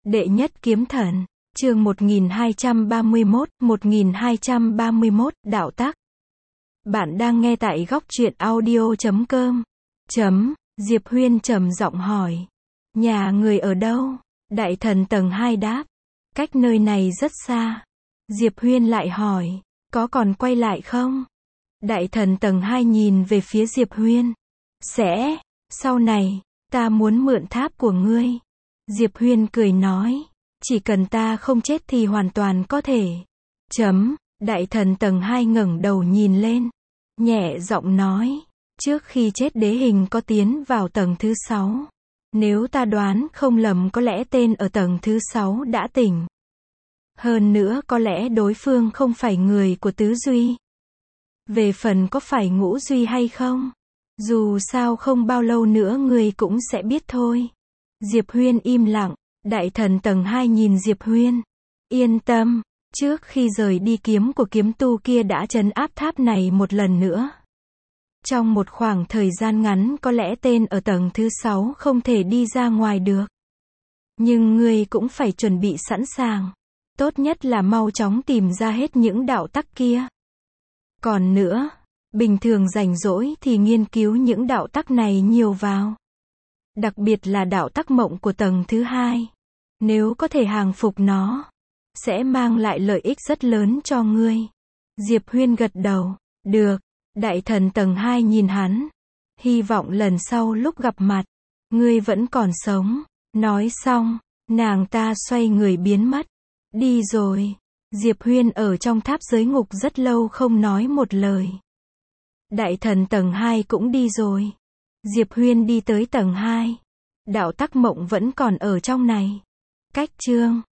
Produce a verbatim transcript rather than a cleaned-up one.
Đệ nhất kiếm thần, chương một nghìn hai trăm ba mươi mốt, một nghìn hai trăm ba mươi mốt, đạo tắc. Bạn đang nghe tại góc truyện audio chấm com. Chấm, Diệp Huyên trầm giọng hỏi. Nhà người ở đâu? Đại thần tầng hai đáp. Cách nơi này rất xa. Diệp Huyên lại hỏi. Có còn quay lại không? Đại thần tầng hai nhìn về phía Diệp Huyên. Sẽ, sau này, ta muốn mượn tháp của ngươi. Diệp Huyên cười nói. Chỉ cần ta không chết thì hoàn toàn có thể. Chấm, đại thần tầng hai ngẩng đầu nhìn lên. Nhẹ giọng nói. Trước khi chết đế hình có tiến vào tầng thứ sáu. Nếu ta đoán không lầm có lẽ tên ở tầng thứ sáu đã tỉnh. Hơn nữa có lẽ đối phương không phải người của tứ duy. Về phần có phải ngũ duy hay không? Dù sao không bao lâu nữa người cũng sẽ biết thôi. Diệp Huyên im lặng. Đại thần tầng hai nhìn Diệp Huyên. Yên tâm, trước khi rời đi kiếm của kiếm tu kia đã trấn áp tháp này một lần nữa. Trong một khoảng thời gian ngắn có lẽ tên ở tầng thứ sáu không thể đi ra ngoài được. Nhưng ngươi cũng phải chuẩn bị sẵn sàng. Tốt nhất là mau chóng tìm ra hết những đạo tắc kia. Còn nữa, bình thường rảnh rỗi thì nghiên cứu những đạo tắc này nhiều vào. Đặc biệt là đạo tắc mộng của tầng thứ hai. Nếu có thể hàng phục nó, sẽ mang lại lợi ích rất lớn cho ngươi. Diệp Huyên gật đầu. Được. Đại thần tầng hai nhìn hắn. Hy vọng lần sau lúc gặp mặt, ngươi vẫn còn sống. Nói xong, nàng ta xoay người biến mất. Đi rồi. Diệp Huyên ở trong tháp giới ngục rất lâu không nói một lời. Đại thần tầng hai cũng đi rồi. Diệp Huyên đi tới tầng hai. Đạo tắc mộng vẫn còn ở trong này. Cách chương